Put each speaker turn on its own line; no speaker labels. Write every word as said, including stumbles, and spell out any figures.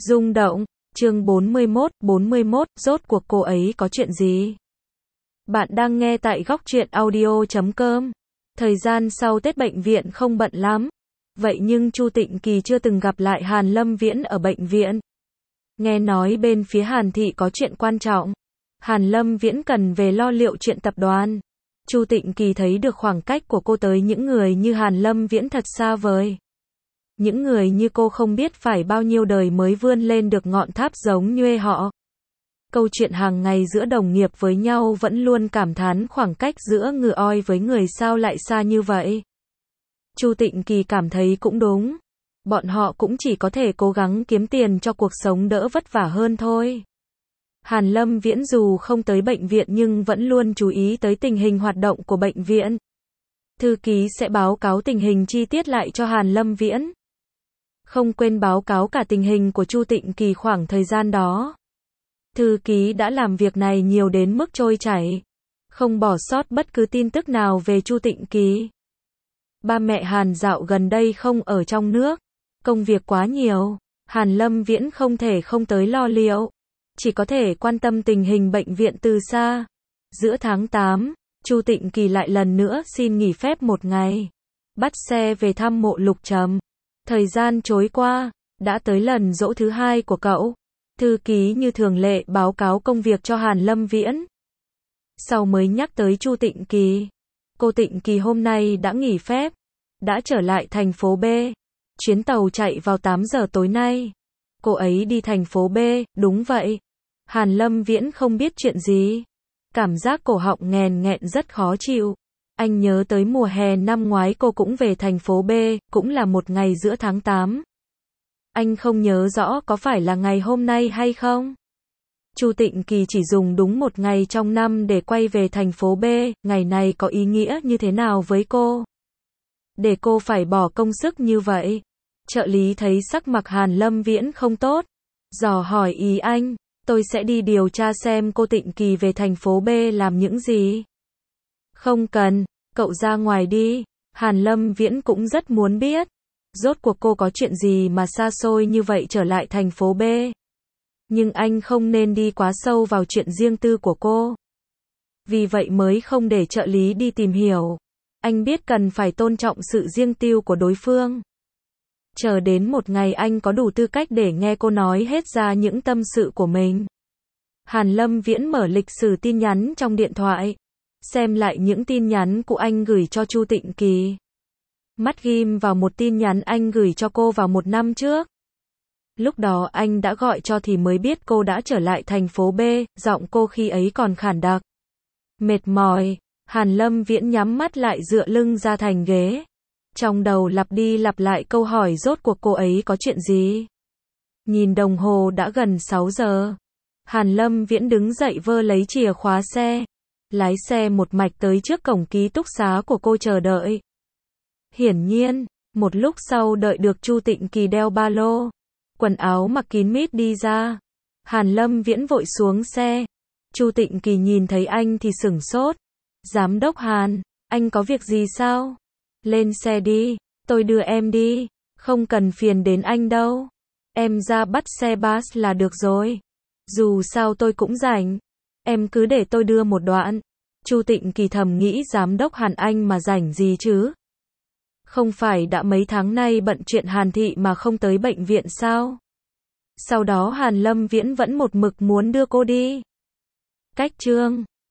Rung động, chương bốn mươi mốt, bốn mươi mốt, rốt cuộc cô ấy có chuyện gì? Bạn đang nghe tại góc truyện audio chấm com. Thời gian sau Tết bệnh viện không bận lắm. Vậy nhưng Chu Tịnh Kỳ chưa từng gặp lại Hàn Lâm Viễn ở bệnh viện. Nghe nói bên phía Hàn Thị có chuyện quan trọng. Hàn Lâm Viễn cần về lo liệu chuyện tập đoàn. Chu Tịnh Kỳ thấy được khoảng cách của cô tới những người như Hàn Lâm Viễn thật xa vời. Những người như cô không biết phải bao nhiêu đời mới vươn lên được ngọn tháp giống như họ. Câu chuyện hàng ngày giữa đồng nghiệp với nhau vẫn luôn cảm thán khoảng cách giữa người oi với người sao lại xa như vậy. Chu Tịnh Kỳ cảm thấy cũng đúng. Bọn họ cũng chỉ có thể cố gắng kiếm tiền cho cuộc sống đỡ vất vả hơn thôi. Hàn Lâm Viễn dù không tới bệnh viện nhưng vẫn luôn chú ý tới tình hình hoạt động của bệnh viện. Thư ký sẽ báo cáo tình hình chi tiết lại cho Hàn Lâm Viễn. Không quên báo cáo cả tình hình của Chu Tịnh Kỳ khoảng thời gian đó. Thư ký đã làm việc này nhiều đến mức trôi chảy, không bỏ sót bất cứ tin tức nào về Chu Tịnh Kỳ. Ba mẹ Hàn Dạo gần đây không ở trong nước, công việc quá nhiều, Hàn Lâm Viễn không thể không tới lo liệu, chỉ có thể quan tâm tình hình bệnh viện từ xa. Giữa tháng tám, Chu Tịnh Kỳ lại lần nữa xin nghỉ phép một ngày, bắt xe về thăm mộ Lục Trầm. Thời gian trôi qua, đã tới lần giỗ thứ hai của cậu. Thư ký như thường lệ báo cáo công việc cho Hàn Lâm Viễn. Sau mới nhắc tới Chu Tịnh Kỳ. Cô Tịnh Kỳ hôm nay đã nghỉ phép, đã trở lại thành phố B. Chuyến tàu chạy vào tám giờ tối nay. Cô ấy đi thành phố B, đúng vậy. Hàn Lâm Viễn không biết chuyện gì. Cảm giác cổ họng nghèn nghẹn rất khó chịu. Anh nhớ tới mùa hè năm ngoái cô cũng về thành phố B, cũng là một ngày giữa tháng tám. Anh không nhớ rõ có phải là ngày hôm nay hay không. Chu Tịnh Kỳ chỉ dùng đúng một ngày trong năm để quay về thành phố B, ngày này có ý nghĩa như thế nào với cô? Để cô phải bỏ công sức như vậy. Trợ lý thấy sắc mặt Hàn Lâm Viễn không tốt, dò hỏi ý anh, tôi sẽ đi điều tra xem cô Tịnh Kỳ về thành phố B làm những gì. Không cần, cậu ra ngoài đi. Hàn Lâm Viễn cũng rất muốn biết, rốt cuộc cô có chuyện gì mà xa xôi như vậy trở lại thành phố B. Nhưng anh không nên đi quá sâu vào chuyện riêng tư của cô. Vì vậy mới không để trợ lý đi tìm hiểu. Anh biết cần phải tôn trọng sự riêng tư của đối phương. Chờ đến một ngày anh có đủ tư cách để nghe cô nói hết ra những tâm sự của mình. Hàn Lâm Viễn mở lịch sử tin nhắn trong điện thoại, xem lại những tin nhắn của anh gửi cho Chu Tịnh Kỳ. Mắt ghim vào một tin nhắn anh gửi cho cô vào một năm trước. Lúc đó anh đã gọi cho thì mới biết cô đã trở lại thành phố B, giọng cô khi ấy còn khản đặc. Mệt mỏi, Hàn Lâm Viễn nhắm mắt lại dựa lưng ra thành ghế. Trong đầu lặp đi lặp lại câu hỏi rốt cuộc cô ấy có chuyện gì. Nhìn đồng hồ đã gần sáu giờ. Hàn Lâm Viễn đứng dậy vơ lấy chìa khóa xe, lái xe một mạch tới trước cổng ký túc xá của cô chờ đợi. Hiển nhiên, một lúc sau đợi được Chu Tịnh Kỳ đeo ba lô, quần áo mặc kín mít đi ra. Hàn Lâm Viễn vội xuống xe. Chu Tịnh Kỳ nhìn thấy anh thì sửng sốt. Giám đốc Hàn, anh có việc gì sao? Lên xe đi, tôi đưa em đi. Không cần phiền đến anh đâu. Em ra bắt xe bus là được rồi. Dù sao tôi cũng rảnh. Em cứ để tôi đưa một đoạn. Chu Tịnh Kỳ thầm nghĩ giám đốc Hàn anh mà rảnh gì chứ? Không phải đã mấy tháng nay bận chuyện Hàn Thị mà không tới bệnh viện sao? Sau đó Hàn Lâm Viễn vẫn một mực muốn đưa cô đi. Cách chương